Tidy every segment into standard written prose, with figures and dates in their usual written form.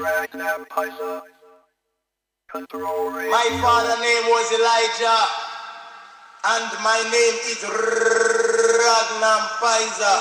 My father name was Elijah, and my name is Ragnar Paisa.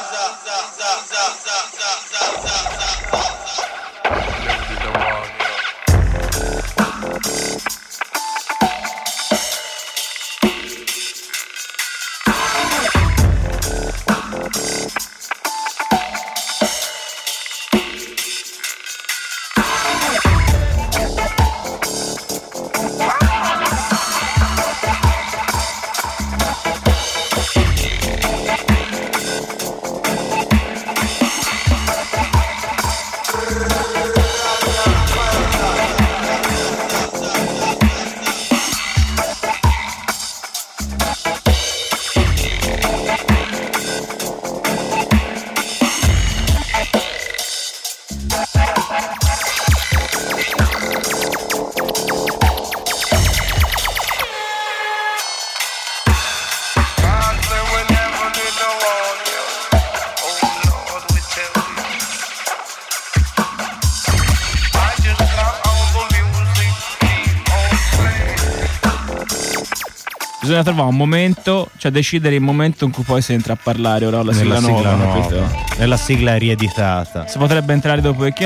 Bisogna trovare un momento, cioè decidere il momento in cui poi si entra a parlare. Ora la sigla nuova, capito? Nella sigla rieditata. Si potrebbe entrare dopo che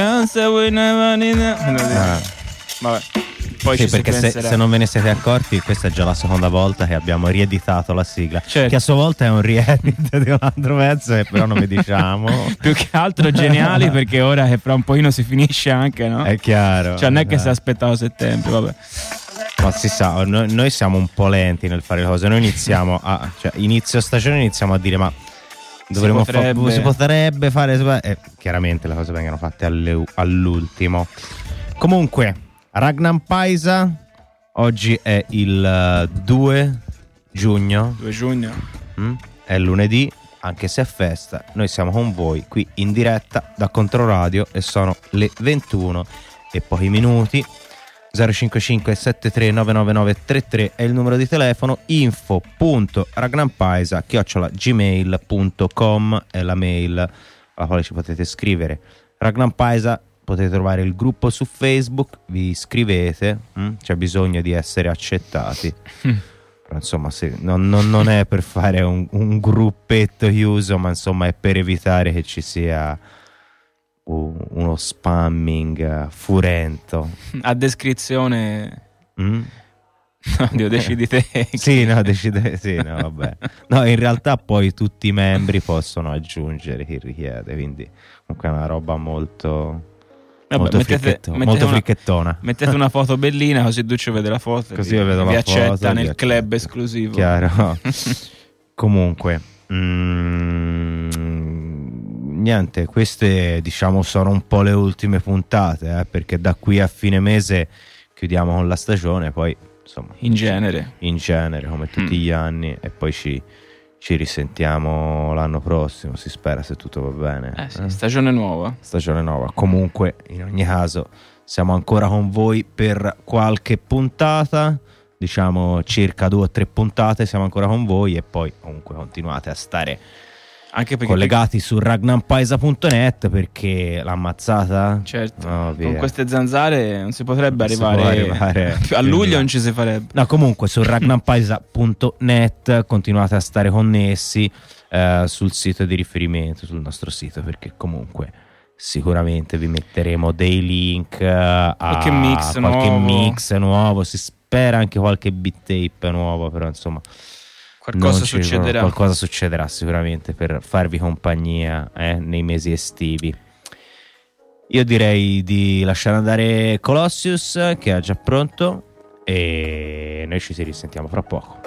vabbè. Poi sì, perché se non ve ne siete accorti, questa è già la seconda volta che abbiamo rieditato la sigla, certo, che a sua volta è un riedit di un altro pezzo, però non vi diciamo. Più che altro geniali, perché ora che fra un pochino si finisce anche, no? È chiaro. Cioè non è che si aspettava settembre, vabbè. Ma si sa, noi siamo un po' lenti nel fare le cose. Noi iniziamo cioè inizio stagione iniziamo a dire ma si potrebbe fare, chiaramente le cose vengono fatte all'ultimo. Comunque Ragnar Paisa, oggi è il 2 giugno. 2 giugno. È lunedì, anche se è festa. Noi siamo con voi qui in diretta da Controradio e sono le 21 e pochi minuti. 055 73 99933 è il numero di telefono. info.ragnarpaisa@gmail.com è la mail alla quale ci potete scrivere. Ragnar Paisa, potete trovare il gruppo su Facebook, vi iscrivete, c'è bisogno di essere accettati. Però insomma non è per fare un gruppetto chiuso, ma insomma è per evitare che ci sia uno spamming furento. A descrizione Oddio, decidi te. Sì, no, vabbè. No, in realtà poi tutti i membri possono aggiungere chi richiede, quindi comunque è una roba molto fricchettona. Mettete una foto bellina, così Duccio vede la foto, così vi accetta nel club esclusivo. Chiaro. Comunque niente, queste diciamo sono un po' le ultime puntate, perché da qui a fine mese chiudiamo con la stagione, poi insomma in genere come tutti gli anni, e poi ci risentiamo l'anno prossimo, si spera, se tutto va bene. Sì, stagione nuova. Comunque in ogni caso siamo ancora con voi per qualche puntata, diciamo circa 2 o 3 puntate siamo ancora con voi, e poi comunque continuate a stare anche collegati su ragnarpaisa.net, perché l'ammazzata, certo, con queste zanzare non si potrebbe arrivare a luglio, non ci si farebbe. No, comunque su ragnarpaisa.net continuate a stare connessi sul sito di riferimento, sul nostro sito, perché comunque sicuramente vi metteremo dei link a qualche mix nuovo, si spera anche qualche beat tape nuovo, però insomma qualcosa succederà sicuramente per farvi compagnia nei mesi estivi. Io direi di lasciare andare Colossius, che è già pronto, e noi ci risentiamo fra poco.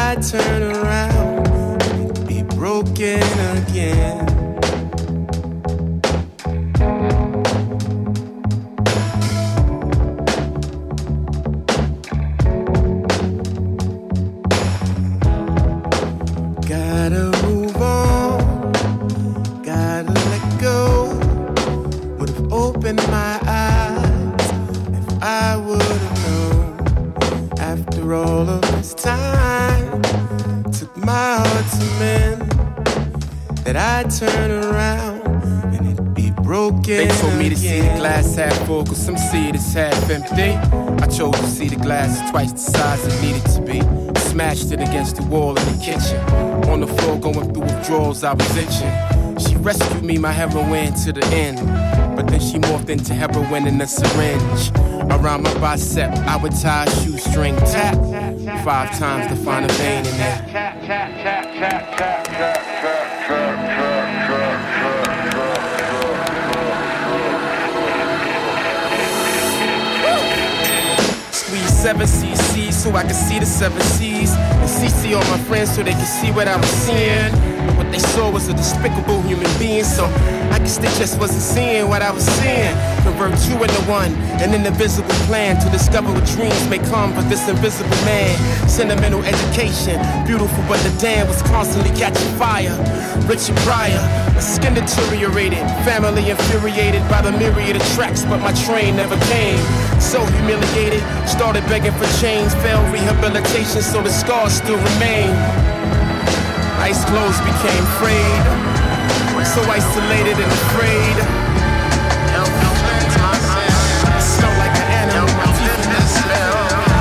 I turn around and it'd be broken again. Gotta move on, gotta let go. Would've opened my eyes if I would've known. After all of this time, took my heart to mend, that I'd turn around and it'd be broken. They told me to again. see the glass half full, cause some see it as half empty. I chose to see the glass as twice the size it needed to be. Smashed it against the wall in the kitchen. On the floor going through withdrawals, I was itching. She rescued me, my heroin to the end. But then she morphed into heroin in a syringe. Around my bicep, I would tie a shoestring. Tap 5 times to find a vein in there. Squeeze 7 cc so I can see the 7 C's. And CC all my friends so they can see what I was seeing. But what they saw was a despicable human being. So I guess they just wasn't seeing what I was seeing. Convert 2 into 1, an invisible plan to discover what dreams may come for this invisible man. Sentimental education, beautiful but the dam was constantly catching fire. Richard Pryor, my skin deteriorated, family infuriated by the myriad of tracks, but my train never came. So humiliated, started begging for change, failed rehabilitation, so the scars still remain. Ice clothes became frayed, so isolated and afraid. I smell like an animal, my teeth in the smell.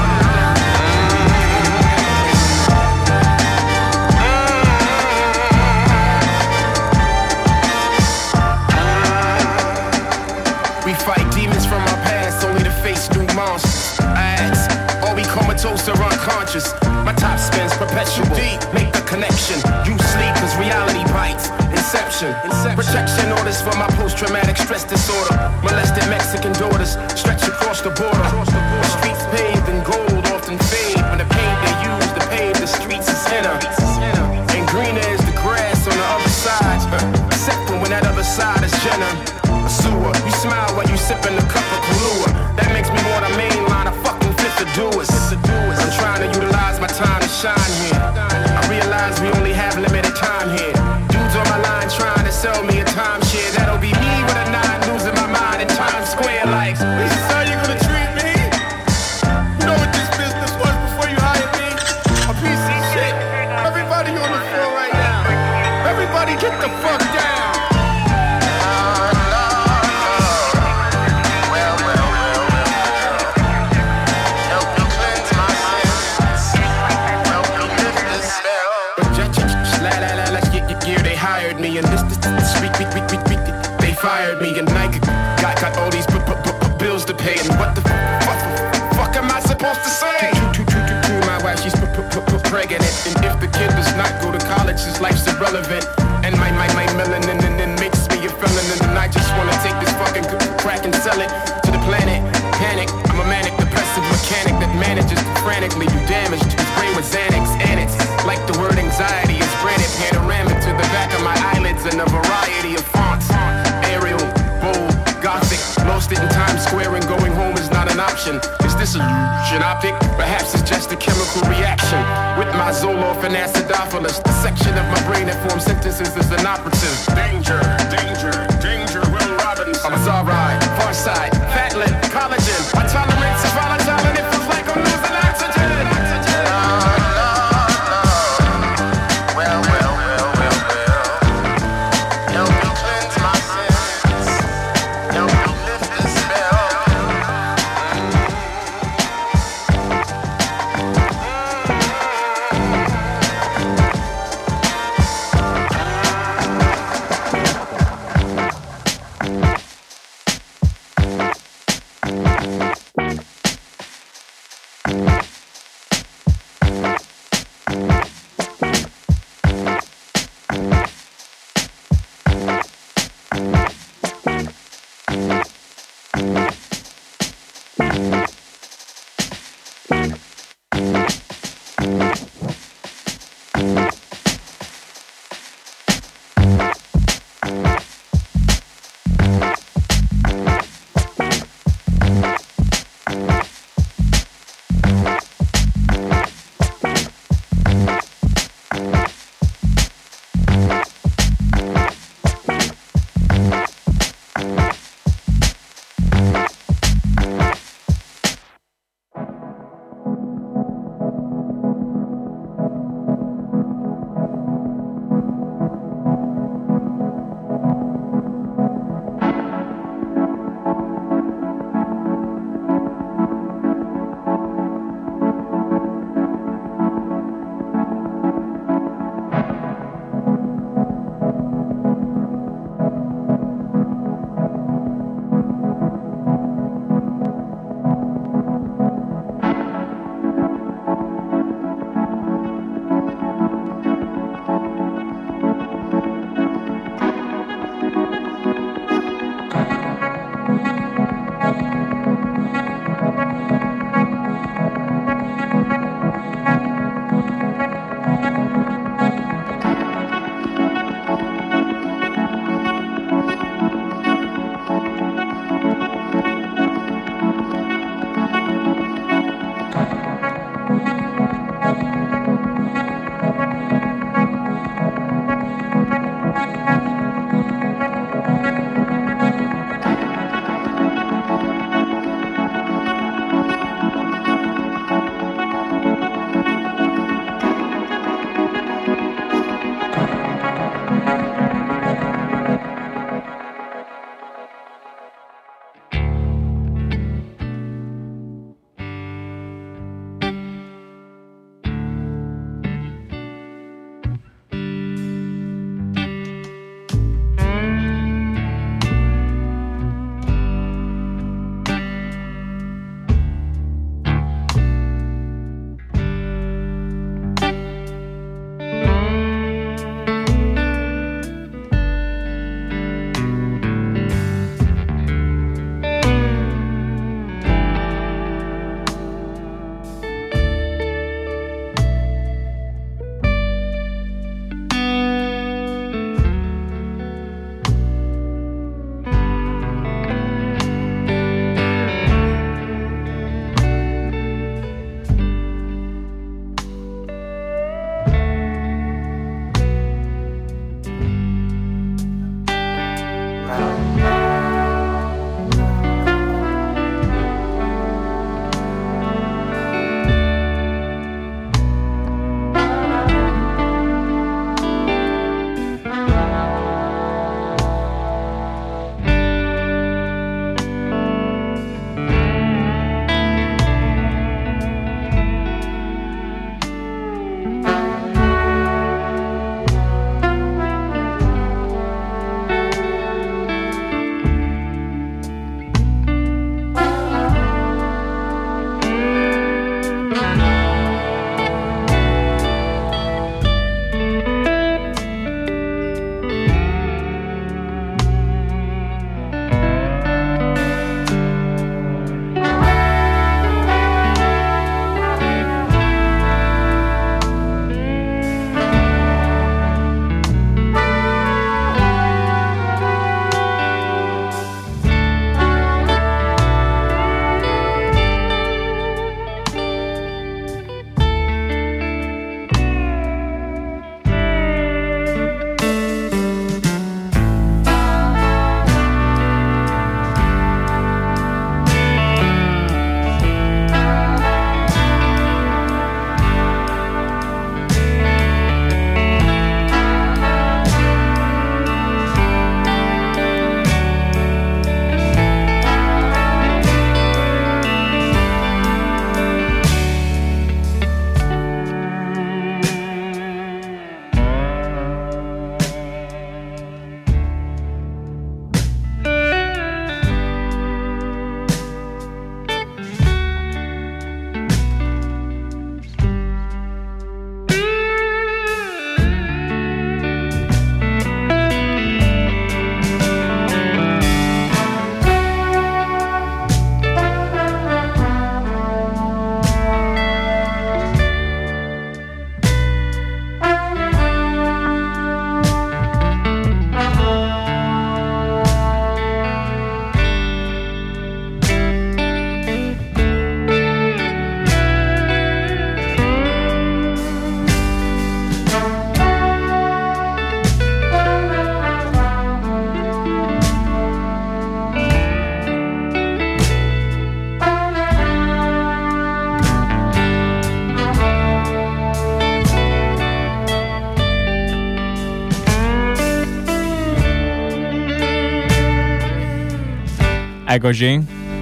We fight demons from our past, only to face new monsters. I ask, are we comatose or unconscious? My top spins perpetual, make the connection. You sleep cause reality bites. Inception. Protection orders for my post-traumatic stress disorder. Molested Mexican daughters stretch across the border. Streets paved in gold often fade. When the paint they use to pave the streets is inner. And greener is the grass on the other side. Except for when that other side is Jenna. A sewer. You smile while you sipping a cup of Kahlua. That makes me want a mainline, a fucking fifth of doers. I'm trying to utilize my time to shine here. I realize we only have limited time here. Dudes on my line trying to sell me a timeshare. That'll be me with a 9 losing my mind in Times Square like, this is how you gonna treat me? You know what this business was before you hired me? A piece of shit. Everybody on the floor right now. Everybody get the fuck down. Me and this week, they fired me and Nike got all these bills to pay. And what the fuck am I supposed to say? My wife, she's pregnant, and if the kid does not go to college, his life's irrelevant. And my melanin makes me a felon, and I just wanna take this fucking crack and sell it to the planet. Panic, I'm a manic depressive mechanic that manages to frantically do damage to his brain with Xanax, and it's like the word anxiety is branded panoramic to the back of my eyelids in a variety of fonts. Arial, bold, gothic, lost it in Times Square and going home is not an option. Is this illusion optic? Perhaps it's just a chemical reaction with my Zoloft and acidophilus. The section of my brain that forms sentences is an operative. Danger, danger, danger, Will Robinson. I'm a Zarai, far side, fat lip, collagen. My tolerance is volatile and it feels like I'm losing oxygen. Eccoci.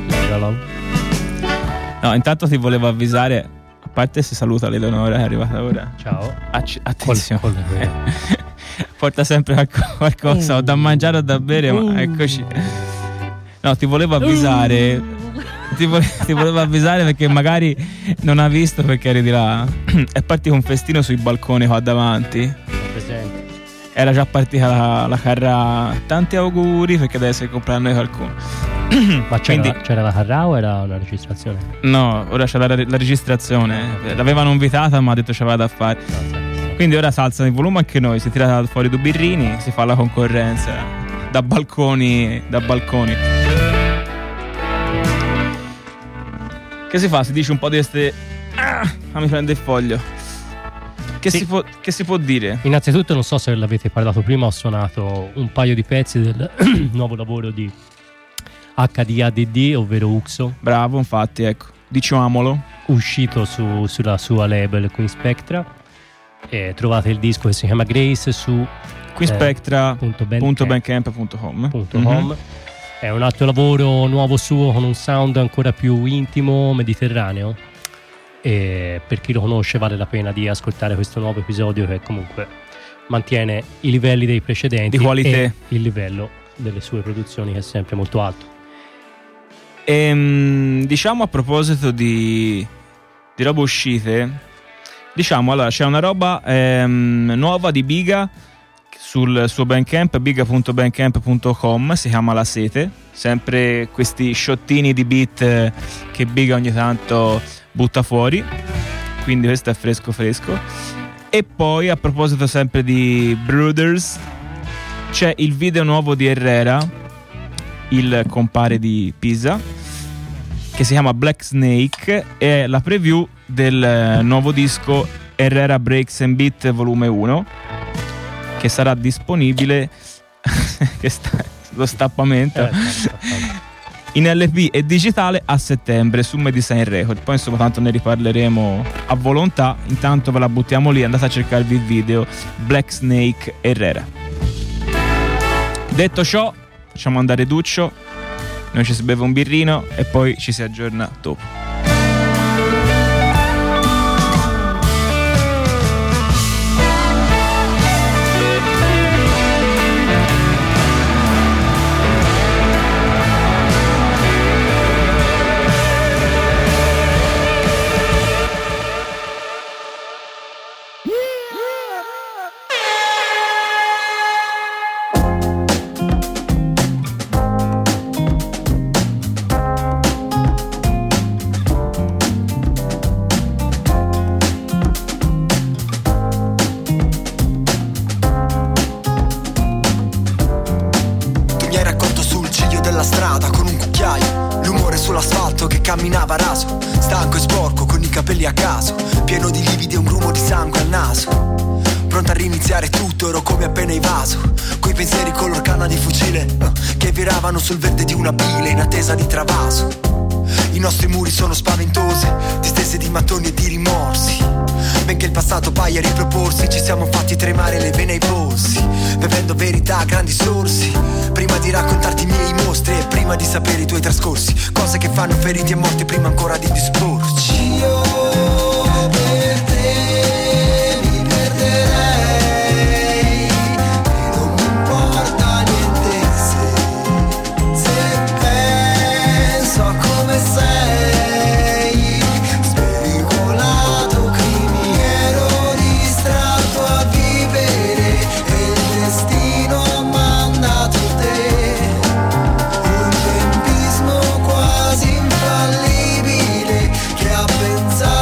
No, intanto ti volevo avvisare, a parte si saluta l'Eleonora, è arrivata ora. Ciao. Attenzione. Porta sempre qualcosa o da mangiare o da bere, ma eccoci. No, ti volevo avvisare. Ti volevo avvisare perché magari non ha visto, perché eri di là. È partito un festino sui balconi qua davanti. Presente. Era già partita la carra. Tanti auguri perché deve essere il compleanno di qualcuno. Ma c'era la carra o era una registrazione? No, ora c'è la registrazione. L'avevano invitata ma ha detto c'aveva da fare. Quindi ora si alza il volume anche noi. Si tira fuori due birrini, si fa la concorrenza da balconi. Che si fa? Si dice un po' di queste. Mi prende il foglio. Che si può dire? Innanzitutto non so se l'avete parlato prima, ho suonato un paio di pezzi del nuovo lavoro di HDADD, ovvero Uxo. Bravo, infatti, ecco, diciamolo. Uscito sulla sua label Queen Spectra. E trovate il disco che si chiama Grace su queenspectra.bandcamp.com. È un altro lavoro nuovo suo con un sound ancora più intimo, mediterraneo, e per chi lo conosce vale la pena di ascoltare questo nuovo episodio che comunque mantiene i livelli dei precedenti di qualità e il livello delle sue produzioni che è sempre molto alto. Diciamo, a proposito di robe uscite, diciamo, allora c'è una roba nuova di Biga sul suo Bandcamp, biga.bandcamp.com, si chiama La Sete, sempre questi sciottini di beat che Biga ogni tanto butta fuori, quindi questo è fresco. E poi, a proposito sempre di Brothers, c'è il video nuovo di Herrera, il compare di Pisa, che si chiama Black Snake, e è la preview del nuovo disco Herrera Breaks and Beat volume 1, che sarà disponibile lo stappamento in LP e digitale a settembre su Medesign Record. Poi insomma tanto ne riparleremo a volontà. Intanto ve la buttiamo lì, andate a cercarvi il video Black Snake Herrera. Detto ciò, facciamo andare Duccio, noi ci si beve un birrino e poi ci si aggiorna dopo. Camminava raso, stanco e sporco, con i capelli a caso, pieno di lividi e un grumo di sangue al naso. Pronto a riniziare tutto, ero come appena evaso, coi pensieri color canna di fucile che viravano sul verde di una bile in attesa di travaso. I nostri muri sono spaventose, distese di mattoni e di rimorsi. Benché il passato paia a riproporsi, ci siamo fatti tremare le vene ai polsi, bevendo verità a grandi sorsi, prima di raccontarti i miei mostri e prima di sapere i tuoi trascorsi, cose che fanno feriti e morti prima ancora di disporci. Io per te mi perderei e non mi importa niente se penso a come sei, speculato crimi, ero distratto a vivere e il destino ha mandato te, un tempismo quasi infallibile che ha pensato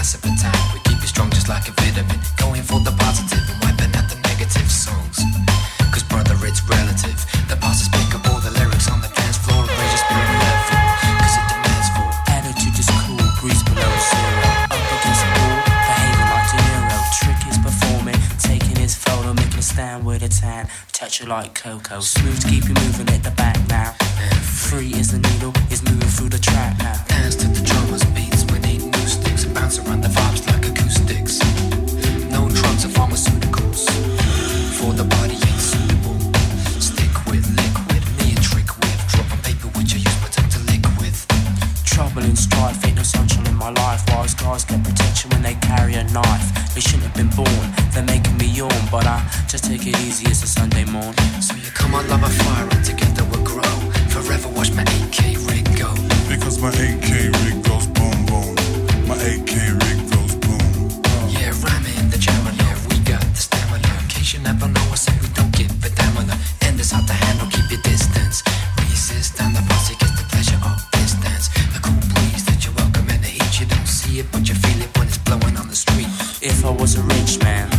massive attack. We keep you strong just like a vitamin, going for the positive and wiping out the negative songs. Cause brother, it's relative. The past is pick up all the lyrics on the dance floor and raise your spirit level. Cause it demands for attitude is cool, breeze below zero. Up against the wall, behaving like De Niro. Trick is performing, taking his photo, making a stand with a tan. Touch you like Coco, smooth to keep you moving at the back now. Free as the needle, is moving through the track now. Dance to the drummers beats, we need new sticks. Bounce around the vibes like acoustics. No drugs or pharmaceuticals, for the body ain't suitable. Stick with liquid, me a trick with. Drop on paper which I use my tongue to lick with. Trouble and strife, ain't no sunshine in my life. Wise guys get protection when they carry a knife. They shouldn't have been born, they're making me yawn. But I just take it easy, it's a Sunday morn. So you come on, love a fire and together we'll grow. Forever watch my AK rig go. Because my AK rig goes boom boom. My AK rig goes boom. Yeah, ramming the jammer, yeah, we got the stamina. In case you never know, I say we don't give a damn on the end is hard to handle, keep your distance. Resist and the posse gets the pleasure of distance. A cool breeze that you welcome and the heat, you don't see it but you feel it when it's blowing on the street. If I was a rich man,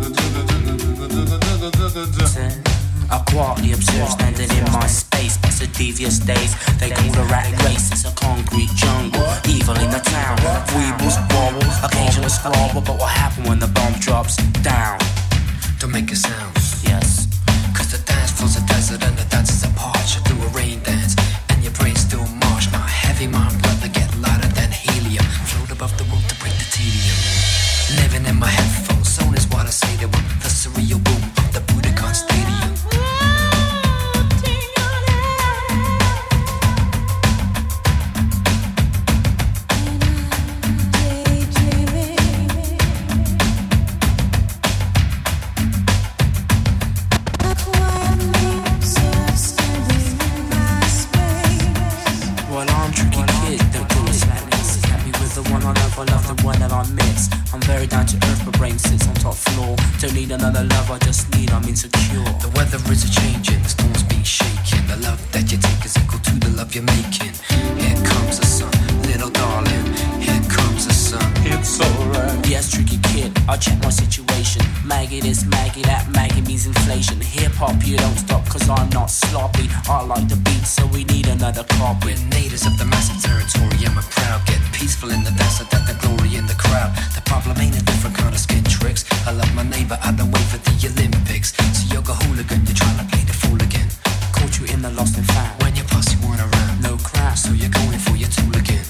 I quietly observe standing in my space. It's a devious days, they call the rat race. It's a concrete jungle, evil in the town. Weebles wobble, occasional squabble. But what happened when the bomb drops down? Don't make a sound, yes. Cause the dance floor's a desert and the dancers are parched. You do a rain dance and your brain's still marsh. My heavy mind brother get lighter than helium. Float above the world to break the tedium. Living in my headphones, zone is what I say to them. The surreal boom of the Budokan Stadium. Down to earth, my brain sits on top floor. Don't need another love, I just need, I'm insecure. The weather is a-changing, the storm's being shaken. The love that you take is equal to the love you're making. Here comes the sun, little darling. Here comes the sun. It's alright. Yes, tricky kid, I'll check my situation. Maggie this, Maggie that, Maggie means inflation. Hip-hop, you don't stop, cause I'm not sloppy. I like the beat, so we need another copy. We're natives of the massive territory, and we're proud. Get peaceful in the dance, so that the glory in the crowd. The problem ain't a different kind of skin tricks. I love my neighbor, I don't wait for the Olympics. So you're a hooligan, you're trying to play the fool again. Caught you in the lost and found. When your posse weren't around, no crowd, so you're going for your tool again.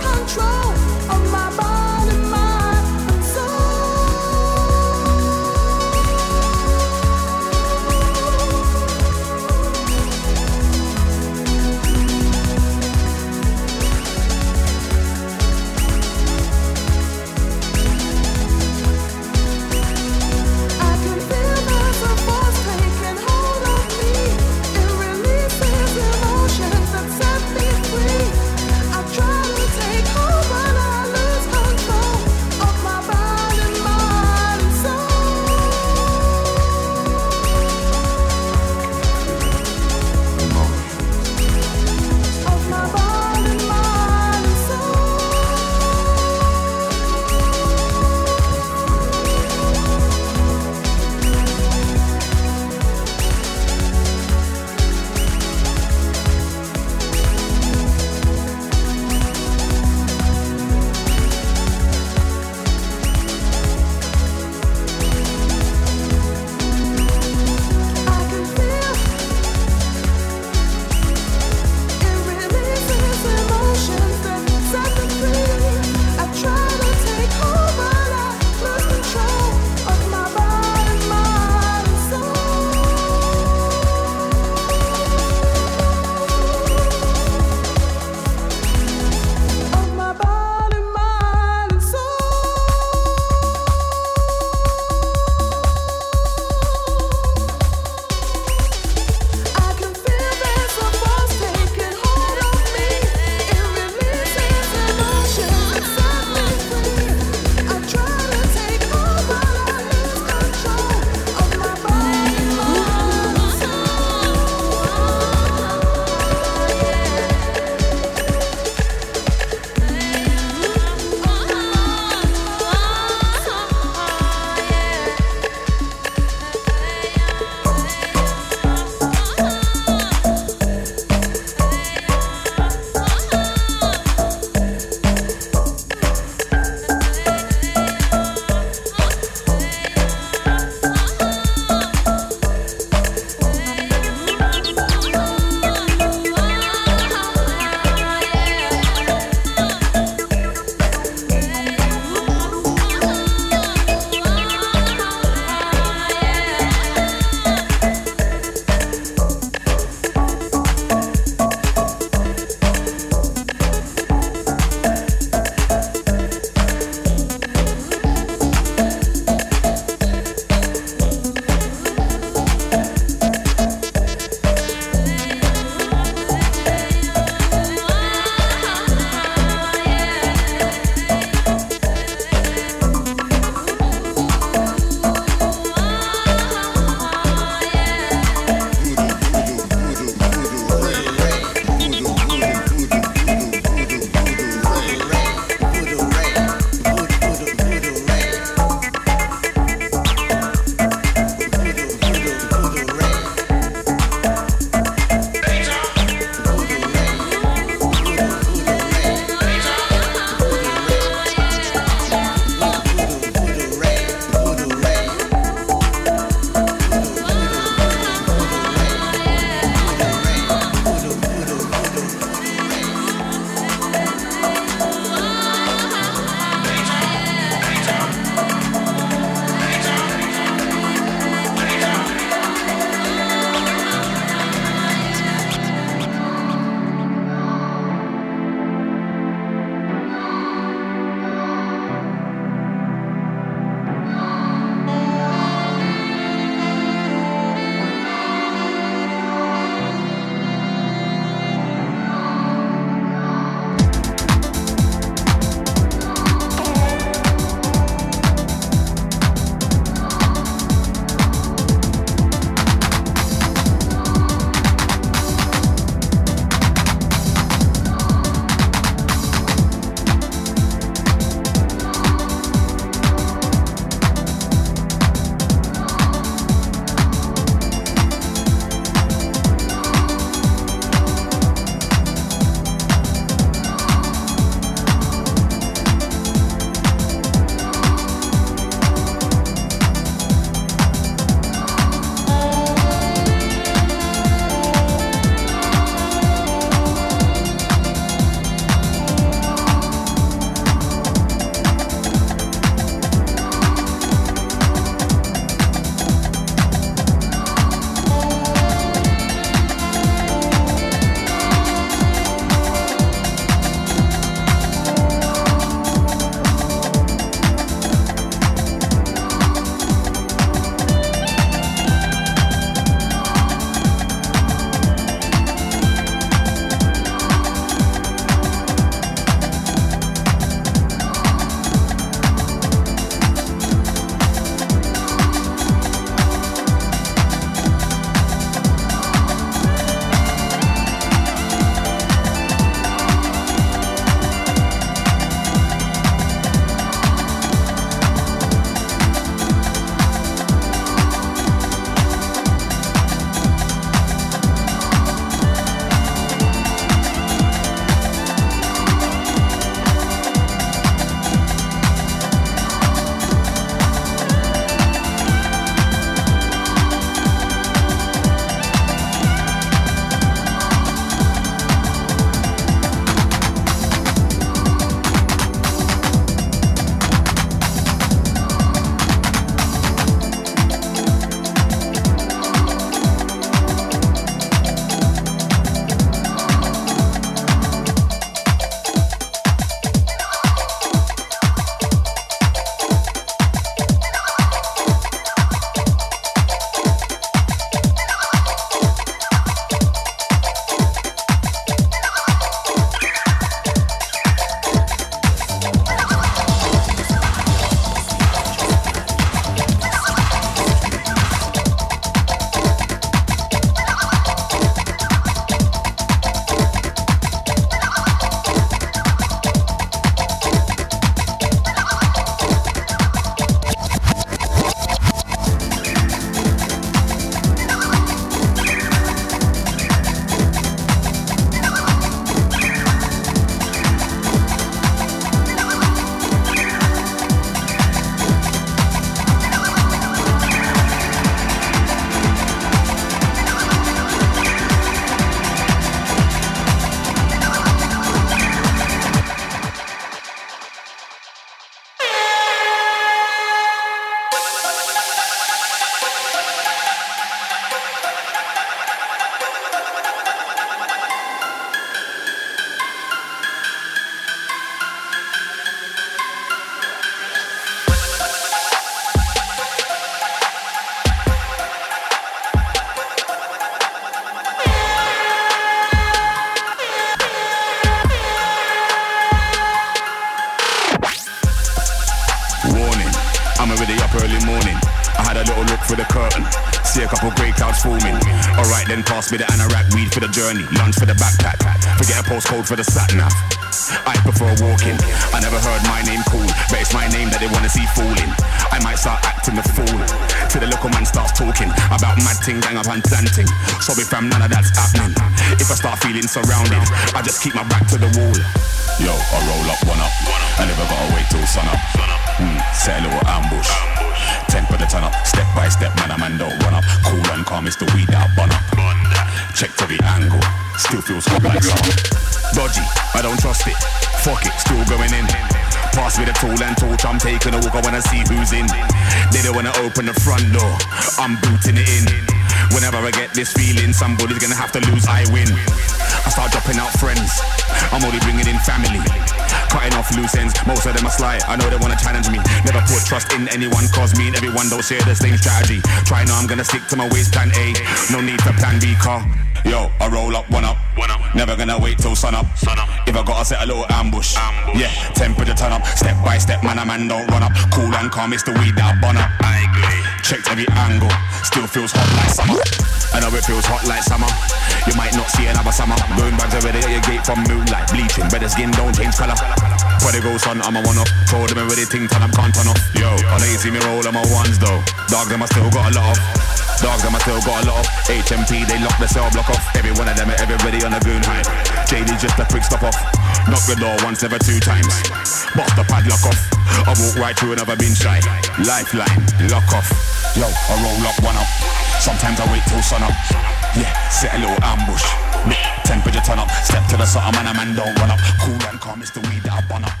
early morning. I had a little look through the curtain, see a couple grey clouds forming. Alright then, pass me the anorak, weed for the journey, lunch for the backpack, forget a postcode for the sat-nav. I prefer walking, I never heard my name called, but it's my name that they wanna see falling. I might start acting the fool, till the local man starts talking about mad ting, gang up and planting. Sorry fam, none of that's happening. If I start feeling surrounded, I just keep my back to the wall. Yo, I roll up, one up, I never gotta wait till sun up. Set a little ambush, 10 for the ton up, step by step, man, a man don't run up. Cool and calm, it's the weed that I bun up. Checked every angle, still feels hot like summer. Dodgy, I don't trust it, fuck it, still going in. Pass me the tool and torch, I'm taking a walk, I wanna see who's in. They don't wanna open the front door, I'm booting it in. Whenever I get this feeling, somebody's gonna have to lose, I win. I start dropping out friends, I'm only bringing in family. Cutting off loose ends, most of them are sly, I know they wanna challenge me. Never put trust in anyone, cause me and everyone don't share the same strategy. Try now, I'm gonna stick to my ways, plan A, no need for plan B, car. Yo, I roll up, one up, never gonna wait till sun up. If I gotta set a little ambush, yeah, temperature turn up. Step by step, man, a man don't run up. Cool and calm, it's the weed that I bun up. I agree. Checked every angle, still feels hot like summer. I know it feels hot like summer. You might not see another summer. Moon bags already at your gate from moonlight. Bleaching, better skin don't change colour. Prodigal son, I'm a one-off. Told them already, ting turn up, can't turn off. Yo, I know you see me roll on my ones though. Dog, them I still got a lot of. Dogs, them I still got a lot of. HMP, they lock the cell block off. Every one of them, everybody on a goon hide. JD just a quick stop off. Knock the door once, never two times. Bust the padlock off. I walk right through, never been shy. Lifeline, lock off. Yo, I roll up, one up. Sometimes I wait till sun up. Yeah, set a little ambush. Temperature turn up. Step to the sun, man, a man don't run up. Cool and calm, it's the weed that I bun up.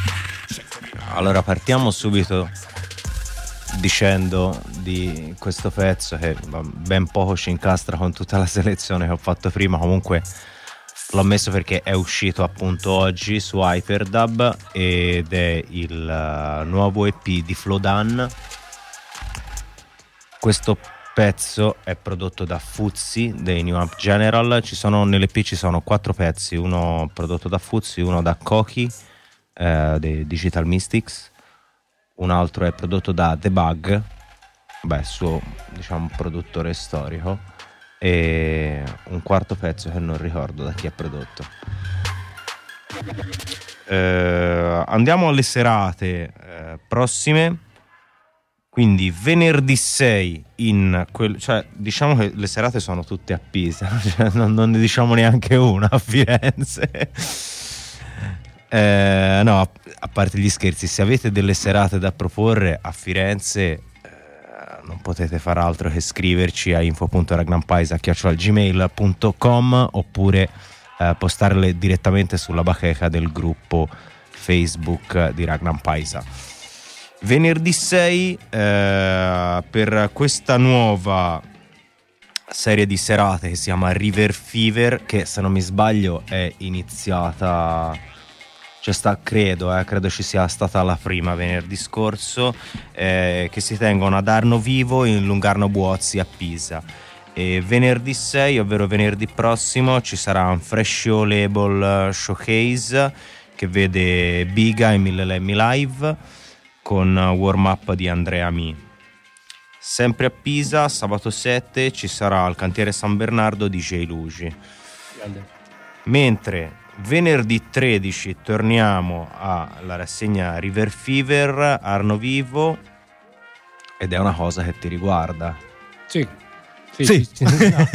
Allora partiamo subito dicendo di questo pezzo che ben poco ci incastra con tutta la selezione che ho fatto prima. Comunque l'ho messo perché è uscito appunto oggi su Hyperdub ed è il nuovo EP di Flodan. Questo pezzo è prodotto da Fuzzy dei New Amp General. Nell'EP ci sono 4 pezzi, uno prodotto da Fuzzy, uno da Koki dei Digital Mystics, un altro è prodotto da The Bug, suo diciamo produttore storico, e un quarto pezzo che non ricordo da chi è prodotto. Andiamo alle serate prossime. Quindi venerdì 6 cioè diciamo che le serate sono tutte a Pisa, cioè non ne diciamo neanche una a Firenze. No, a parte gli scherzi, se avete delle serate da proporre a Firenze non potete far altro che scriverci a info.ragnampaisa@gmail.com oppure postarle direttamente sulla bacheca del gruppo Facebook di Ragnar Paisa. Venerdì 6 per questa nuova serie di serate che si chiama River Fever, che se non mi sbaglio è iniziata, credo ci sia stata la prima venerdì scorso, che si tengono ad Arno Vivo in Lungarno Buozzi a Pisa. E venerdì 6, ovvero venerdì prossimo, ci sarà un Fresh Show Label Showcase che vede Biga e Mille Lemmy live con warm up di Andrea Mi. Sempre a Pisa, sabato 7 ci sarà al cantiere San Bernardo DJ Luigi. Mentre venerdì 13 torniamo alla rassegna River Fever Arno Vivo, ed è una cosa che ti riguarda. Sì. Sì.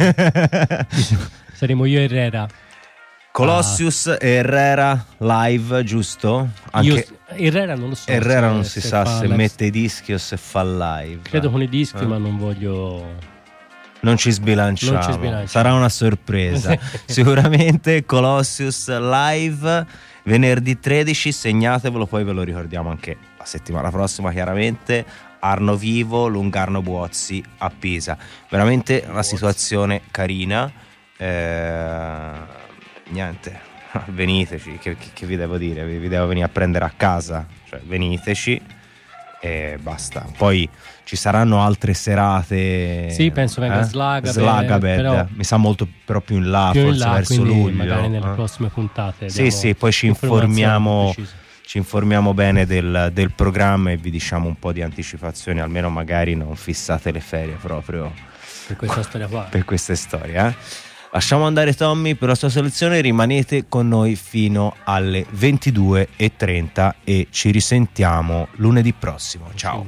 Saremo io e Herrera. Colossius e Herrera live, giusto? Herrera non lo so. Herrera non si sa se mette i dischi o se fa live. Credo con i dischi, ma non voglio. Non ci sbilanciamo. Sarà una sorpresa. Sicuramente Colossius live venerdì 13, segnatevelo, poi ve lo ricordiamo anche la settimana prossima, chiaramente. Arno Vivo, Lungarno Buozzi a Pisa. Veramente una situazione carina. Niente, veniteci, che vi devo dire, vi devo venire a prendere a casa, cioè veniteci e basta. Poi ci saranno altre serate. Sì, penso venga Slagabed, però mi sa molto però più in là, forse verso luglio, magari nelle prossime puntate sì, poi ci informiamo ci informiamo bene del programma e vi diciamo un po' di anticipazioni, almeno magari non fissate le ferie proprio per questa storia qua. Per queste storie, Lasciamo andare Tommy per la sua selezione, rimanete con noi fino alle 22:30 e ci risentiamo lunedì prossimo. Ciao.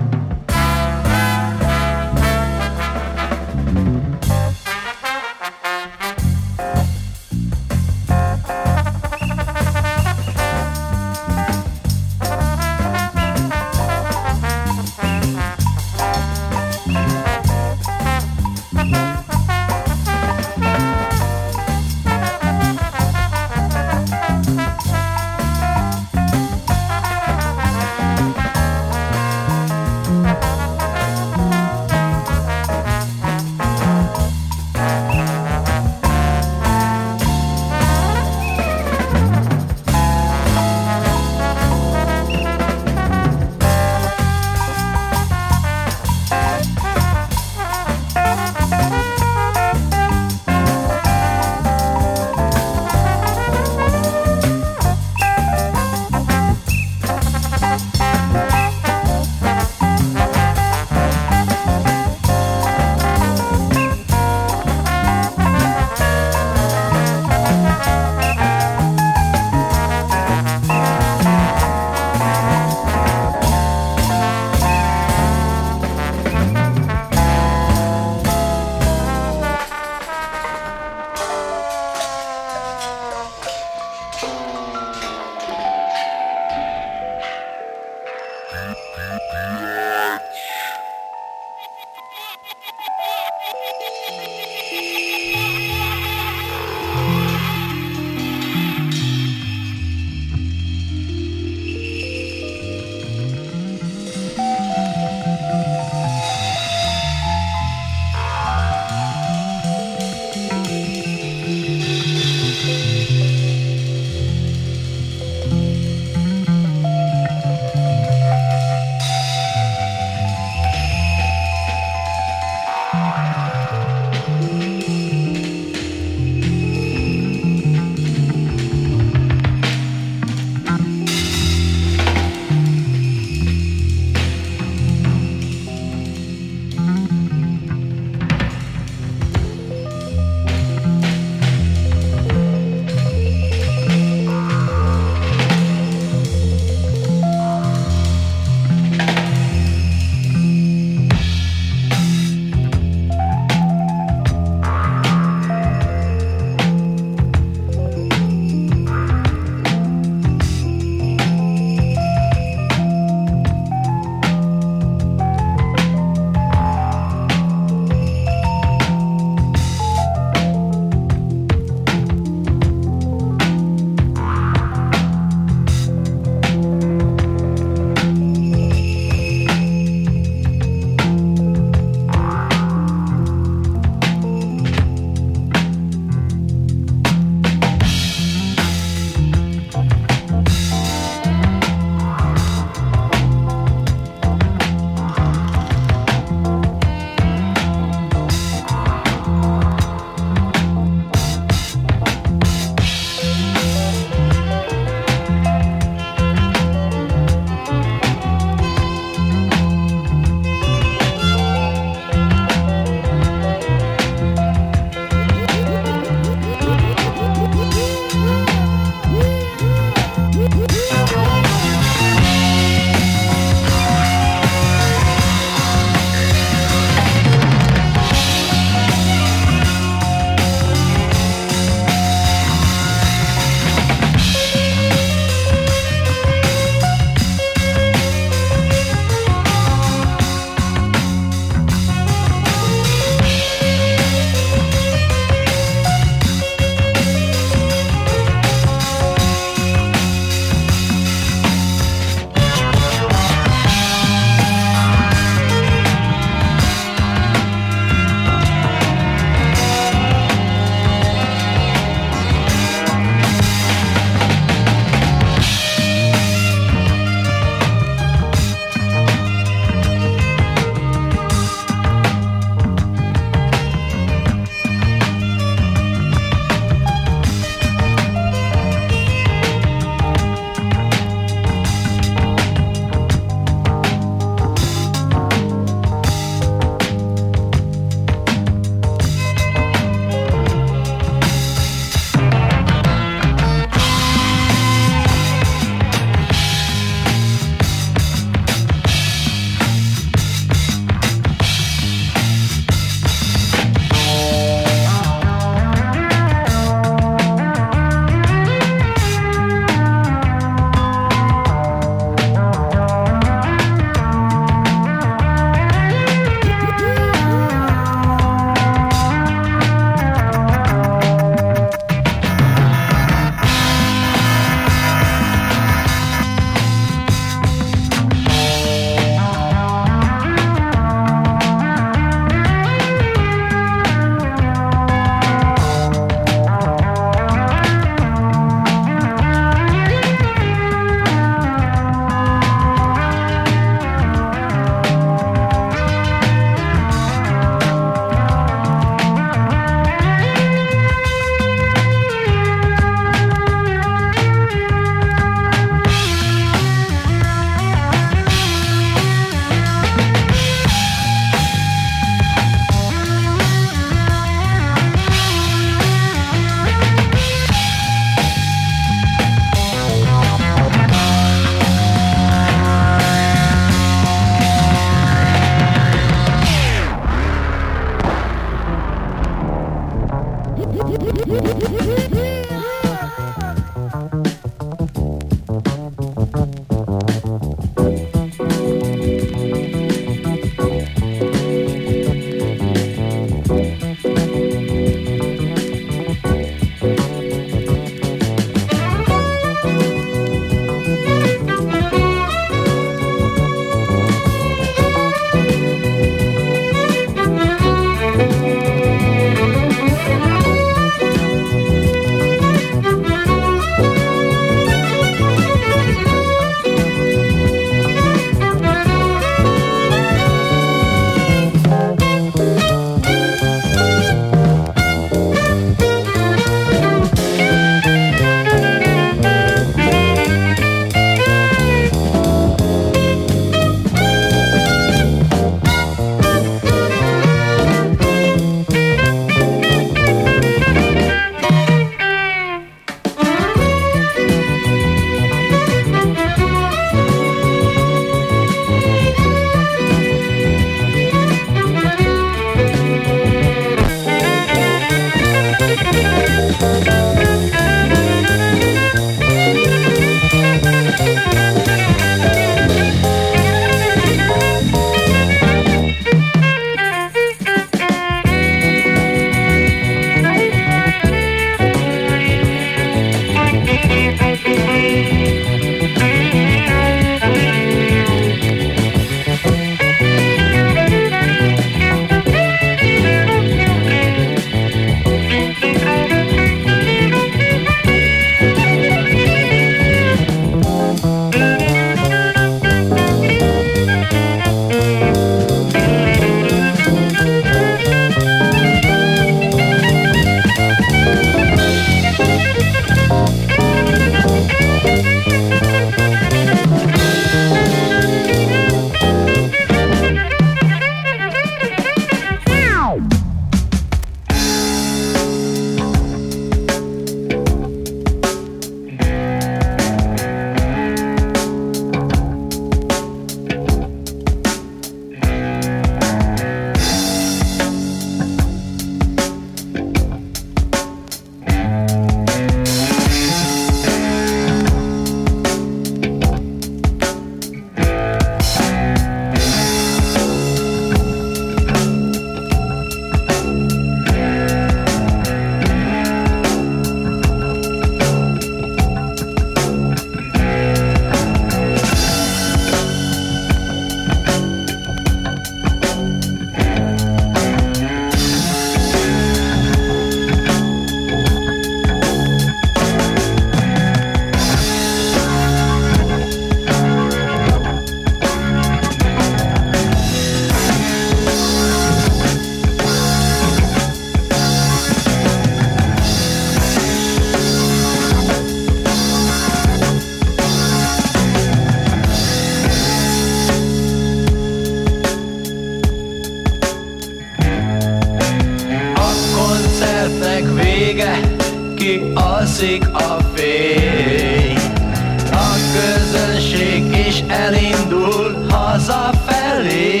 alszik a fény. A közönség is elindul hazafelé.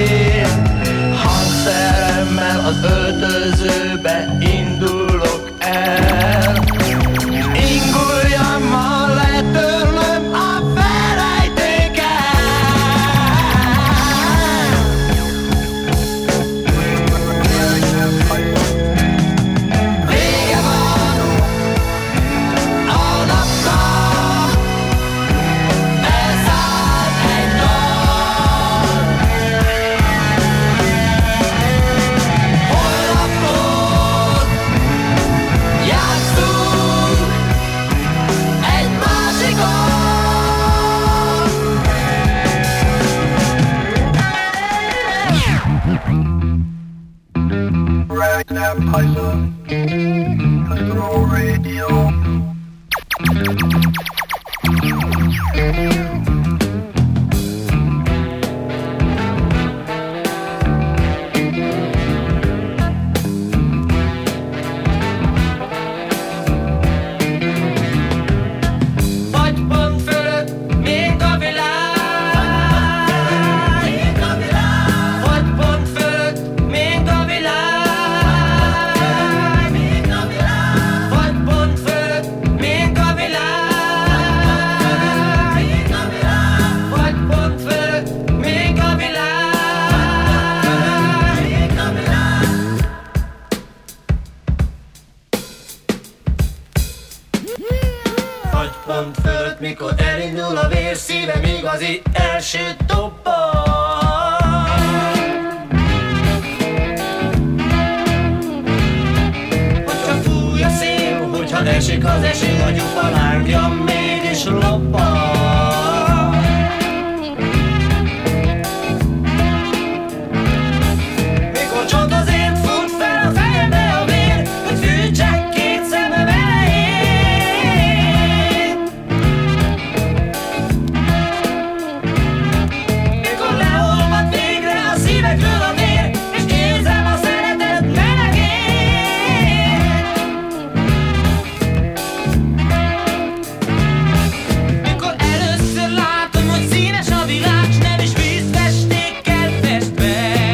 Hangszeremmel az öltözőbe indulok el. Inguljammal letörlöm a felejtéket. Vége van a napnak, elszáll egy dal. Holnapot játszunk egy másikat. Vagy pont fölött még a világ. Vagy pont fölött még a világ. Vagy pont fölött még a világ. Vagy pont fölött még a világ. Vagy pont fölött, mikor elindul a vér, szívem igazi első dobban. Hogyha fúj a szél, hogyha esik az eső, a gyufa lángja mégis lobban. Mikor csak azért fut fel a fejembe a vér, hogy fűtsek két szemem elején. Mikor leolvad végre a szívekről a vér, és érzem a szeretet melegét. Mikor először látom, hogy színes a világ, s nem is vízfestékkel festve.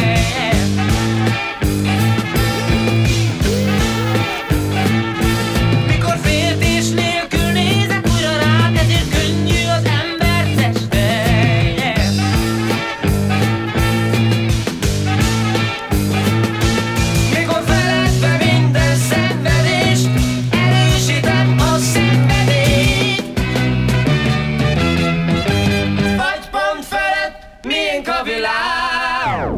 Mikor féltés nélkül nézek újra rád, ezért könnyű az ember teste. Mikor feledve minden szenvedést, erősítem a szenvedélyt. Vagy pont felett, miénk a világ.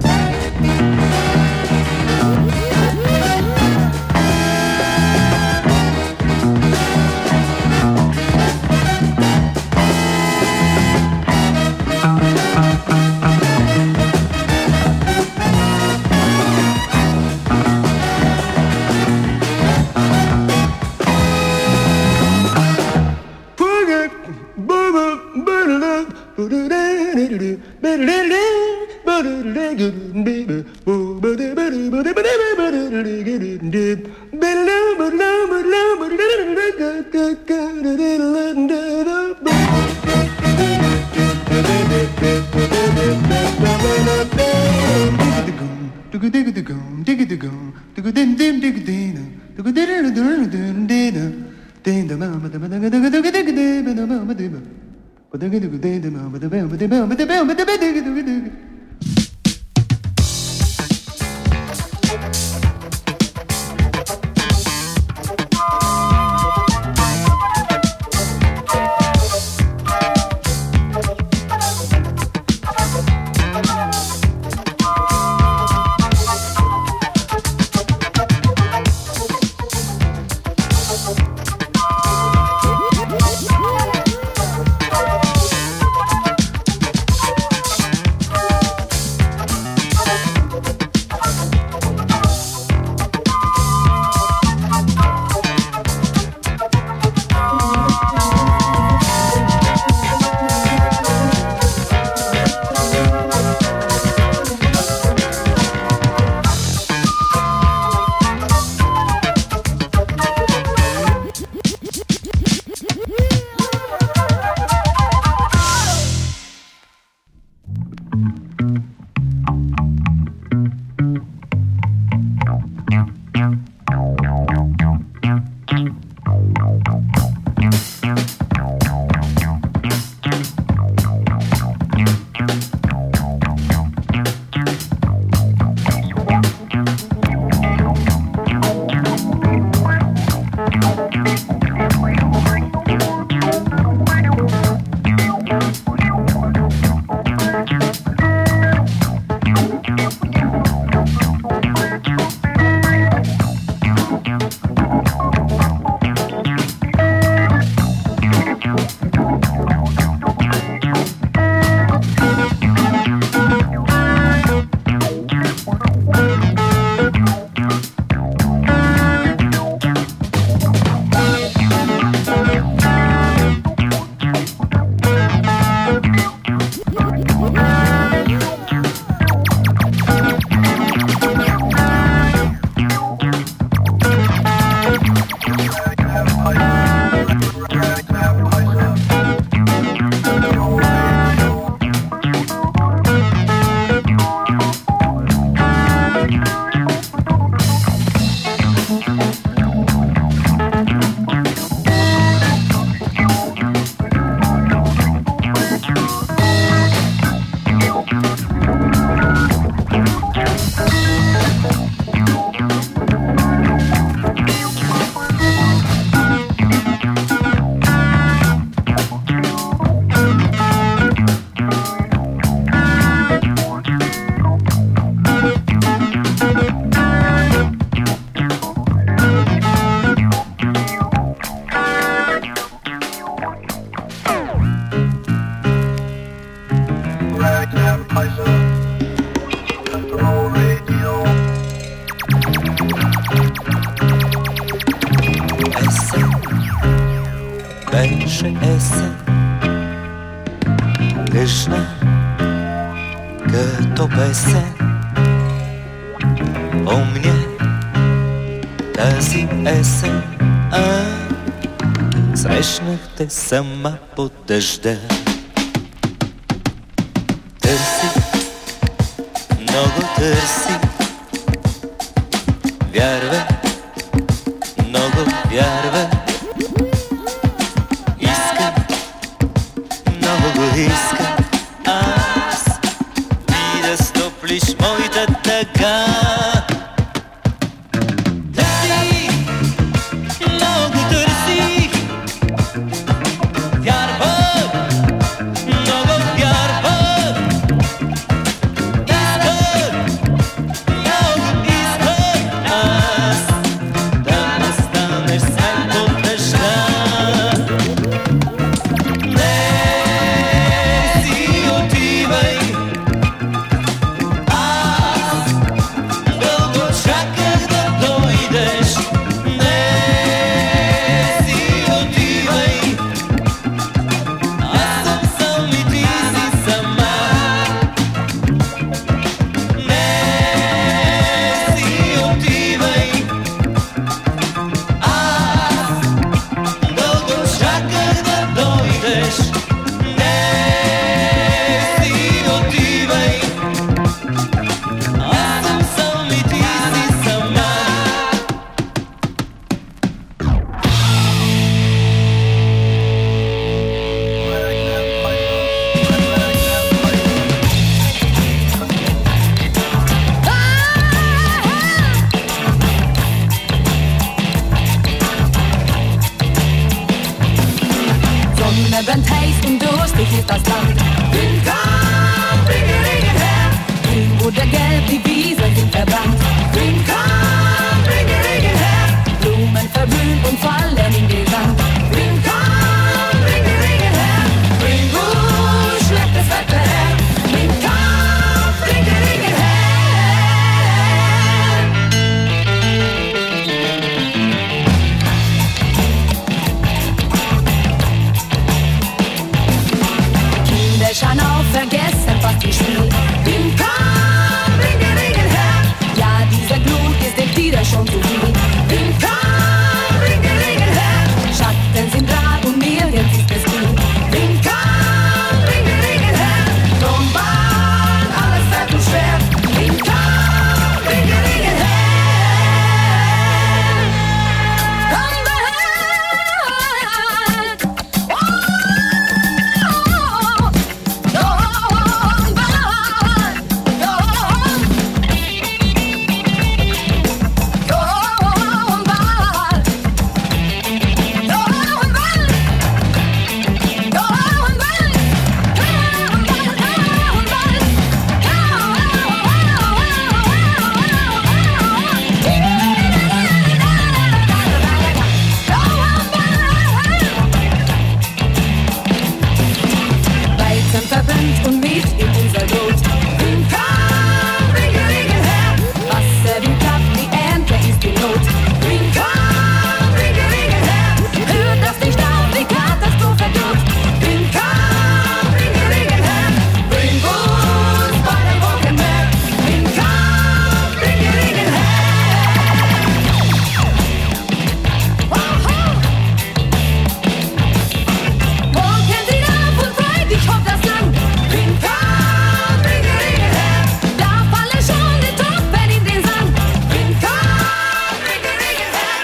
ऐसे कृष्ण като песен у mnie тази есен срещнах те сама под дъжда. Търси, много търси, вярва, много вярва. Иска, много го иска аз и да стоплиш моята тъга. Търси, много търси, вярва, много вярва. Иска, много иска аз да останеш сам под дъжда. Не си отивай, аз дълго чаках да дойдеш. Не си отивай, аз съм сам и ти си сама. Не си отивай, аз дълго чаках да дойдеш. Не си отивай, аз съм сам и ти си сама. Sonne brennt heiß und durstig ist das Land. Wind kam, bringe Regen her. Grün oder gelb, die Wiesen sind verbrannt. Wind kam, bringe Regen her. Blumen verblühen und fallen in den Sand. Wind kam, bringe Regen her. Bring gut, schlechtes Wetter her. Wind kam, bringe Regen her. Kinder schauen auf, vergessen fast ihr Spiel. Wind kam, bringe Regen her. Ja, diese Glut ist dem Tiere schon zu viel. Wind kam, bringe Regen her. Schatten sind da und nirgends ist es kühl. Wind kam, bringe Regen her. Drum war alles fett und schwer. Wind kam, bringe Regen her. Komm her. Weizen verbrennt und Milch in unser Brot. Wind kam, bringe Regen her. Wasser wie Kraft, die Ernte ist die Not. Wind kam, bringe Regen her. Hört das nicht auf, die Katastrophe droht. Wind kam, bringe Regen her. Bring uns bei dem Wolkenmeer. Wind kam, bringe Regen her. Wolken ziehen auf und breit, ich hoff das Land. Wind kam, bringe Regen her. Da fallen schon die Tropfen in den Sand. Wind kam, bringe Regen her.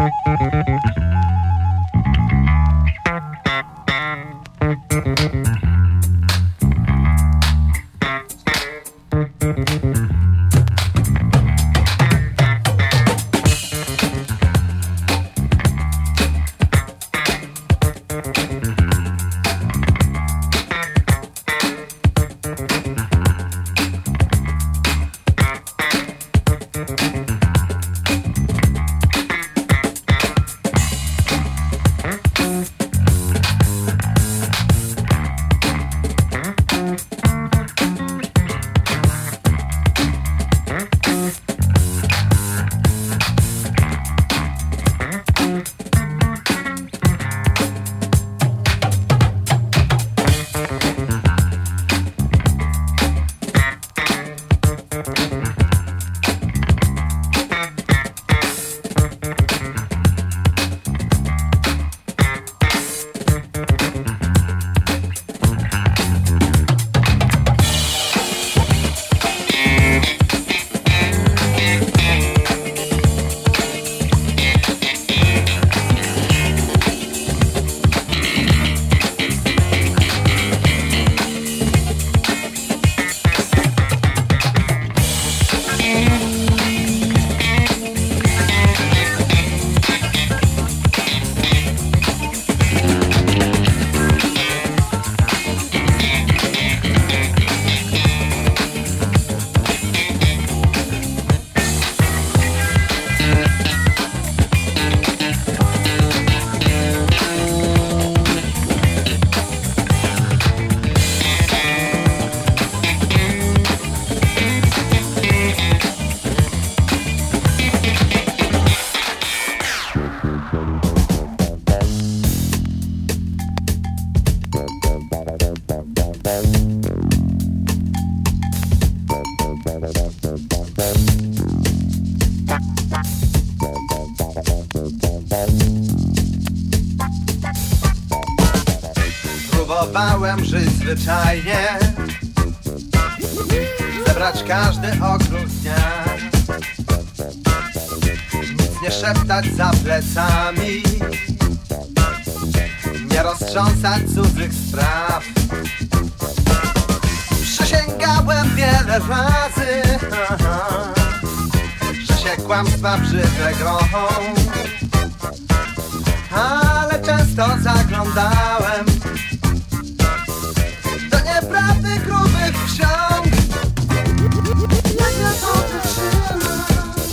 Próbowałem żyć zwyczajnie, zebrać każdy okruch dnia, nic nie szeptać za plecami, nie roztrząsać cudzych spraw. Przysięgałem wiele razy, że się kłamstwa brzydle grochą, ale często zaglądałem do nieprawdy grubych ksiąg. Jak ja to wytrzymam?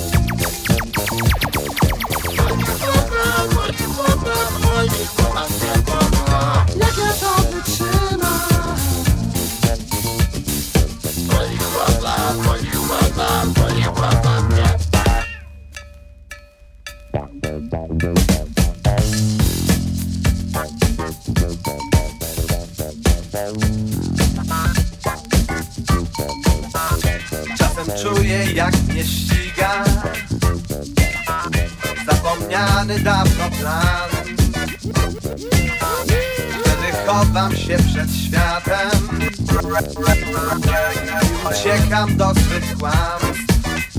Jak ja to wytrzymam? Czasem czuję, jak mnie ściga zapomniany dawno plan. Wtedy chowam się przed światem, uciekam do swych kłamstw.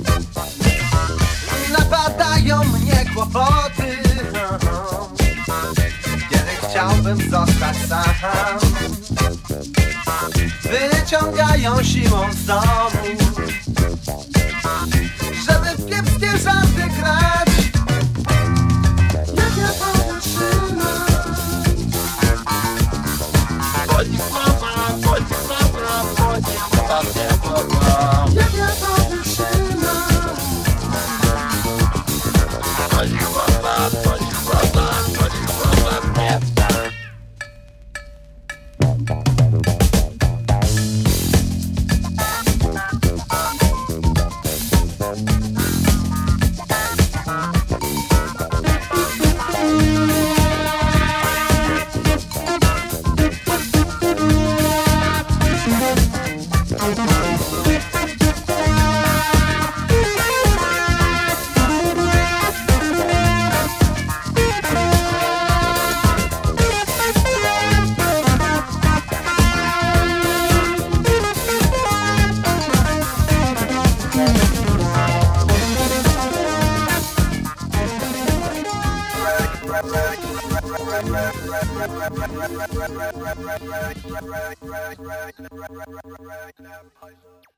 Napadają mnie kłopoty, kiedy chciałbym zostać sam. Wyciągają siłą z domu, żeby w kiepskie żarty grać. Jak ja to wytrzymam? Jak ja to wytrzymam? Right.